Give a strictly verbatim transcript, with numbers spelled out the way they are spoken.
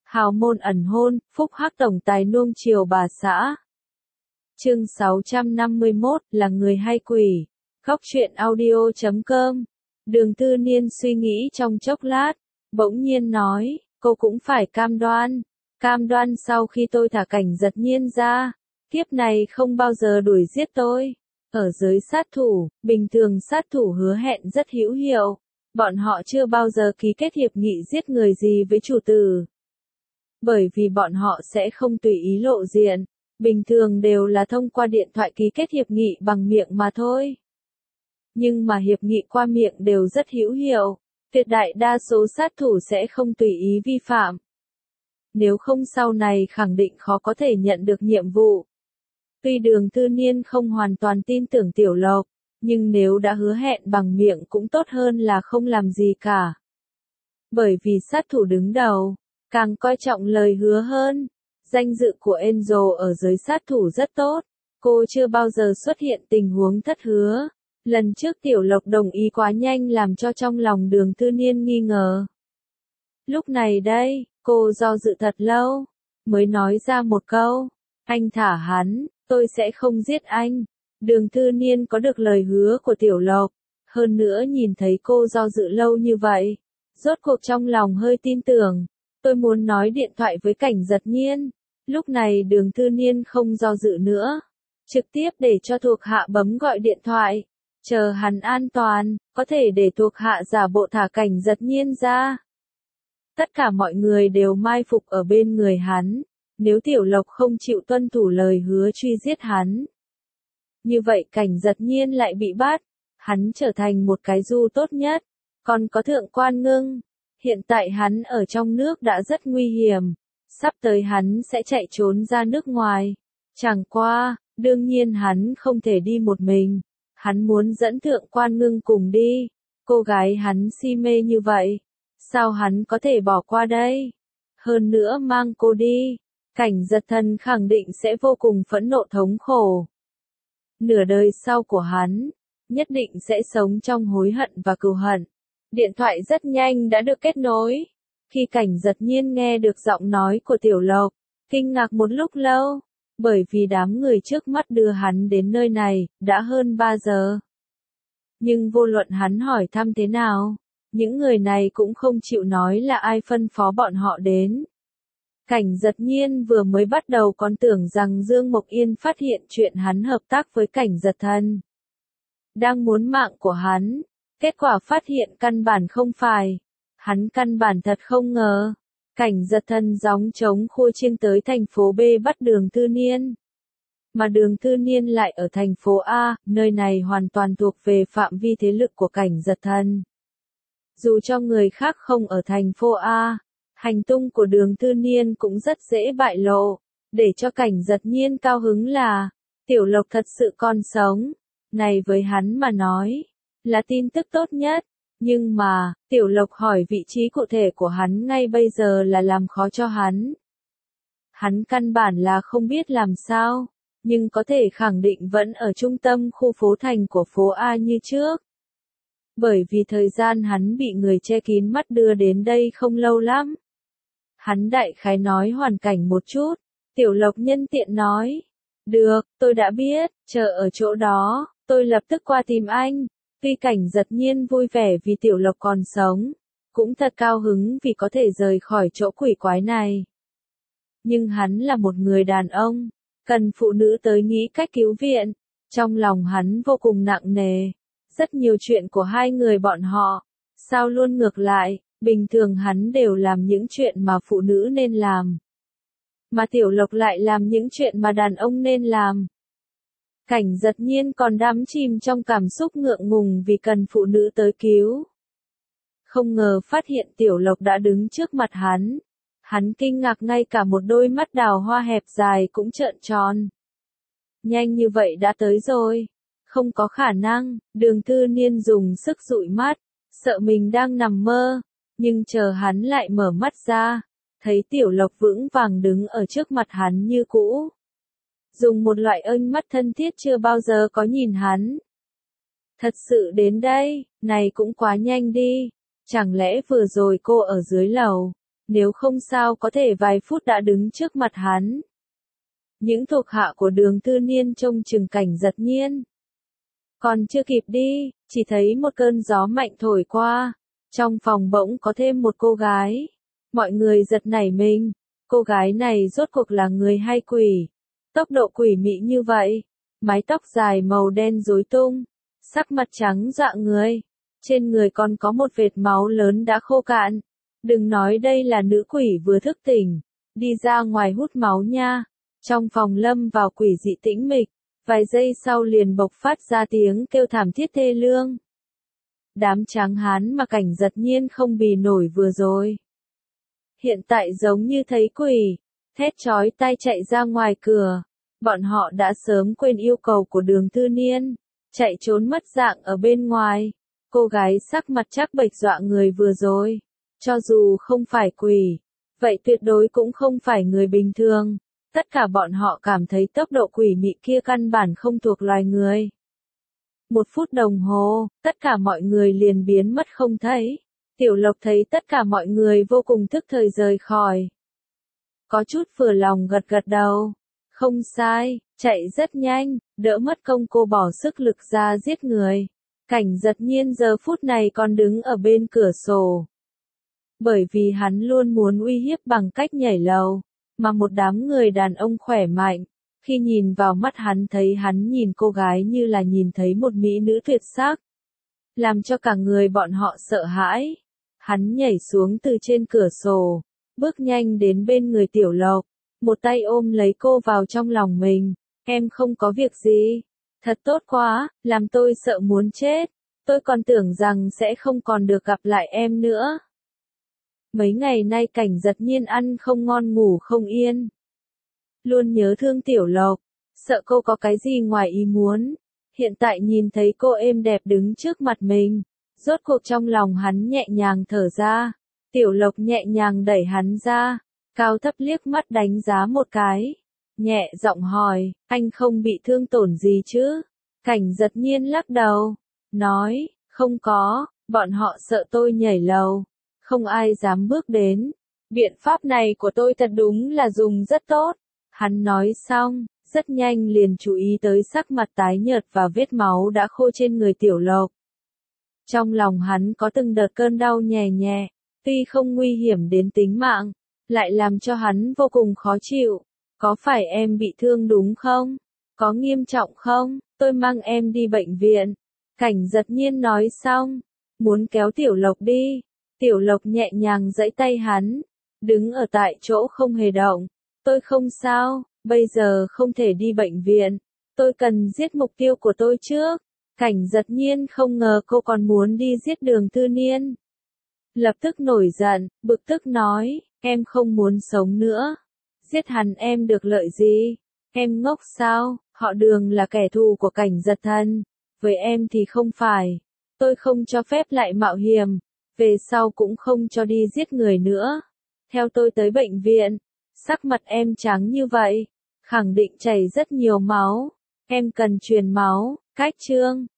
Hào môn ẩn hôn, phúc hắc tổng tài nuông chiều bà xã. Chương sáu trăm năm mươi mốt, là người hay quỷ. Góc truyện audio chấm com. Đường Tư Niên suy nghĩ trong chốc lát, bỗng nhiên nói, cô cũng phải cam đoan. Cam đoan sau khi tôi thả Cảnh Giật Nhiên ra, kiếp này không bao giờ đuổi giết tôi. Ở giới sát thủ, bình thường sát thủ hứa hẹn rất hữu hiệu. Bọn họ chưa bao giờ ký kết hiệp nghị giết người gì với chủ tử. Bởi vì bọn họ sẽ không tùy ý lộ diện, bình thường đều là thông qua điện thoại ký kết hiệp nghị bằng miệng mà thôi. Nhưng mà hiệp nghị qua miệng đều rất hữu hiệu, tuyệt đại đa số sát thủ sẽ không tùy ý vi phạm. Nếu không sau này khẳng định khó có thể nhận được nhiệm vụ. Tuy Đường Tư Niên không hoàn toàn tin tưởng Tiểu Lộc, nhưng nếu đã hứa hẹn bằng miệng cũng tốt hơn là không làm gì cả. Bởi vì sát thủ đứng đầu, càng coi trọng lời hứa hơn. Danh dự của Angel ở giới sát thủ rất tốt, cô chưa bao giờ xuất hiện tình huống thất hứa. Lần trước Tiểu Lộc đồng ý quá nhanh làm cho trong lòng Đường Tư Niên nghi ngờ. Lúc này đây, cô do dự thật lâu, mới nói ra một câu, anh thả hắn, tôi sẽ không giết anh. Đường Tư Niên có được lời hứa của Tiểu Lộc, hơn nữa nhìn thấy cô do dự lâu như vậy, rốt cuộc trong lòng hơi tin tưởng. Tôi muốn nói điện thoại với Cảnh Giật Nhiên. Lúc này Đường Tư Niên không do dự nữa, trực tiếp để cho thuộc hạ bấm gọi điện thoại, chờ hắn an toàn, có thể để thuộc hạ giả bộ thả Cảnh Giật Nhiên ra. Tất cả mọi người đều mai phục ở bên người hắn, nếu Tiểu Lộc không chịu tuân thủ lời hứa truy giết hắn. Như vậy Cảnh Giật Nhiên lại bị bắt, hắn trở thành một cái du tốt nhất, còn có Thượng Quan Ngưng. Hiện tại hắn ở trong nước đã rất nguy hiểm, sắp tới hắn sẽ chạy trốn ra nước ngoài. Chẳng qua, đương nhiên hắn không thể đi một mình, hắn muốn dẫn Thượng Quan Ngưng cùng đi. Cô gái hắn si mê như vậy, sao hắn có thể bỏ qua đây? Hơn nữa mang cô đi, Cảnh Giật Thần khẳng định sẽ vô cùng phẫn nộ thống khổ. Nửa đời sau của hắn, nhất định sẽ sống trong hối hận và cừu hận. Điện thoại rất nhanh đã được kết nối. Khi Cảnh Giật Nhiên nghe được giọng nói của Tiểu Lộc, kinh ngạc một lúc lâu, bởi vì đám người trước mắt đưa hắn đến nơi này, đã hơn ba giờ. Nhưng vô luận hắn hỏi thăm thế nào, những người này cũng không chịu nói là ai phân phó bọn họ đến. Cảnh Giật Nhiên vừa mới bắt đầu còn tưởng rằng Dương Mộc Yên phát hiện chuyện hắn hợp tác với Cảnh Giật Thần, đang muốn mạng của hắn. Kết quả phát hiện căn bản không phải. Hắn căn bản thật không ngờ. Cảnh Giật Thần gióng trống khua chiêng tới thành phố B bắt Đường Tư Niên. Mà Đường Tư Niên lại ở thành phố A, nơi này hoàn toàn thuộc về phạm vi thế lực của Cảnh Giật Thần. Dù cho người khác không ở thành phố A, hành tung của Đường Tư Niên cũng rất dễ bại lộ. Để cho Cảnh Giật Nhiên cao hứng là, Tiểu Lộc thật sự còn sống. Này với hắn mà nói, là tin tức tốt nhất, nhưng mà, Tiểu Lộc hỏi vị trí cụ thể của hắn ngay bây giờ là làm khó cho hắn. Hắn căn bản là không biết làm sao, nhưng có thể khẳng định vẫn ở trung tâm khu phố thành của phố A như trước. Bởi vì thời gian hắn bị người che kín mắt đưa đến đây không lâu lắm. Hắn đại khái nói hoàn cảnh một chút, Tiểu Lộc nhân tiện nói, được, tôi đã biết, chờ ở chỗ đó, tôi lập tức qua tìm anh. Tuy Cảnh Giật Nhiên vui vẻ vì Tiểu Lộc còn sống, cũng thật cao hứng vì có thể rời khỏi chỗ quỷ quái này. Nhưng hắn là một người đàn ông, cần phụ nữ tới nghĩ cách cứu viện, trong lòng hắn vô cùng nặng nề. Rất nhiều chuyện của hai người bọn họ, sao luôn ngược lại, bình thường hắn đều làm những chuyện mà phụ nữ nên làm. Mà Tiểu Lộc lại làm những chuyện mà đàn ông nên làm. Cảnh Giật Nhiên còn đắm chìm trong cảm xúc ngượng ngùng vì cần phụ nữ tới cứu. Không ngờ phát hiện Tiểu Lộc đã đứng trước mặt hắn. Hắn kinh ngạc ngay cả một đôi mắt đào hoa hẹp dài cũng trợn tròn. Nhanh như vậy đã tới rồi. Không có khả năng, Đường Tư Niên dùng sức dụi mắt, sợ mình đang nằm mơ. Nhưng chờ hắn lại mở mắt ra, thấy Tiểu Lộc vững vàng đứng ở trước mặt hắn như cũ. Dùng một loại ánh mắt thân thiết chưa bao giờ có nhìn hắn. Thật sự đến đây, này cũng quá nhanh đi. Chẳng lẽ vừa rồi cô ở dưới lầu, nếu không sao có thể vài phút đã đứng trước mặt hắn. Những thuộc hạ của Đường Tư Niên trông chừng Cảnh Giật Nhiên. Còn chưa kịp đi, chỉ thấy một cơn gió mạnh thổi qua, trong phòng bỗng có thêm một cô gái. Mọi người giật nảy mình, cô gái này rốt cuộc là người hay quỷ? Tốc độ quỷ mị như vậy, mái tóc dài màu đen rối tung, sắc mặt trắng dọa người, trên người còn có một vệt máu lớn đã khô cạn. Đừng nói đây là nữ quỷ vừa thức tỉnh, đi ra ngoài hút máu nha. Trong phòng lâm vào quỷ dị tĩnh mịch, vài giây sau liền bộc phát ra tiếng kêu thảm thiết thê lương. Đám tráng hán mà Cảnh Giật Nhiên không bì nổi vừa rồi, hiện tại giống như thấy quỷ, thét chói tai chạy ra ngoài cửa. Bọn họ đã sớm quên yêu cầu của Đường Tư Niên, chạy trốn mất dạng ở bên ngoài. Cô gái sắc mặt trắng bệch dọa người vừa rồi, cho dù không phải quỷ, vậy tuyệt đối cũng không phải người bình thường. Tất cả bọn họ cảm thấy tốc độ quỷ mị kia căn bản không thuộc loài người. Một phút đồng hồ, tất cả mọi người liền biến mất không thấy. Tiểu Lộc thấy tất cả mọi người vô cùng tức thời rời khỏi. Có chút vừa lòng gật gật đầu. Không sai, chạy rất nhanh, đỡ mất công cô bỏ sức lực ra giết người. Cảnh Giật Nhiên giờ phút này còn đứng ở bên cửa sổ. Bởi vì hắn luôn muốn uy hiếp bằng cách nhảy lầu, mà một đám người đàn ông khỏe mạnh, khi nhìn vào mắt hắn thấy hắn nhìn cô gái như là nhìn thấy một mỹ nữ tuyệt sắc, làm cho cả người bọn họ sợ hãi. Hắn nhảy xuống từ trên cửa sổ, bước nhanh đến bên người Tiểu Lộc, một tay ôm lấy cô vào trong lòng mình. Em không có việc gì, thật tốt quá, làm tôi sợ muốn chết, tôi còn tưởng rằng sẽ không còn được gặp lại em nữa. Mấy ngày nay Cảnh Giật Nhiên ăn không ngon ngủ không yên, luôn nhớ thương Tiểu Lộc, sợ cô có cái gì ngoài ý muốn. Hiện tại nhìn thấy cô êm đẹp đứng trước mặt mình, rốt cuộc trong lòng hắn nhẹ nhàng thở ra. Tiểu Lộc nhẹ nhàng đẩy hắn ra, cao thấp liếc mắt đánh giá một cái, nhẹ giọng hỏi, anh không bị thương tổn gì chứ? Cảnh Giật Nhiên lắc đầu, nói, không có, bọn họ sợ tôi nhảy lầu, không ai dám bước đến. Biện pháp này của tôi thật đúng là dùng rất tốt. Hắn nói xong, rất nhanh liền chú ý tới sắc mặt tái nhợt và vết máu đã khô trên người Tiểu Lộc. Trong lòng hắn có từng đợt cơn đau nhẹ nhẹ, tuy không nguy hiểm đến tính mạng, lại làm cho hắn vô cùng khó chịu. Có phải em bị thương đúng không? Có nghiêm trọng không? Tôi mang em đi bệnh viện. Cảnh Giật Nhiên nói xong, muốn kéo Tiểu Lộc đi. Tiểu Lộc nhẹ nhàng giãy tay hắn, đứng ở tại chỗ không hề động. Tôi không sao, bây giờ không thể đi bệnh viện. Tôi cần giết mục tiêu của tôi trước. Cảnh Giật Nhiên không ngờ cô còn muốn đi giết Đường Tư Niên. Lập tức nổi giận, bực tức nói, em không muốn sống nữa. Giết hắn em được lợi gì? Em ngốc sao? Họ Đường là kẻ thù của Cảnh Giật Thần, với em thì không phải. Tôi không cho phép lại mạo hiểm, về sau cũng không cho đi giết người nữa. Theo tôi tới bệnh viện, sắc mặt em trắng như vậy, khẳng định chảy rất nhiều máu. Em cần truyền máu, cách trương.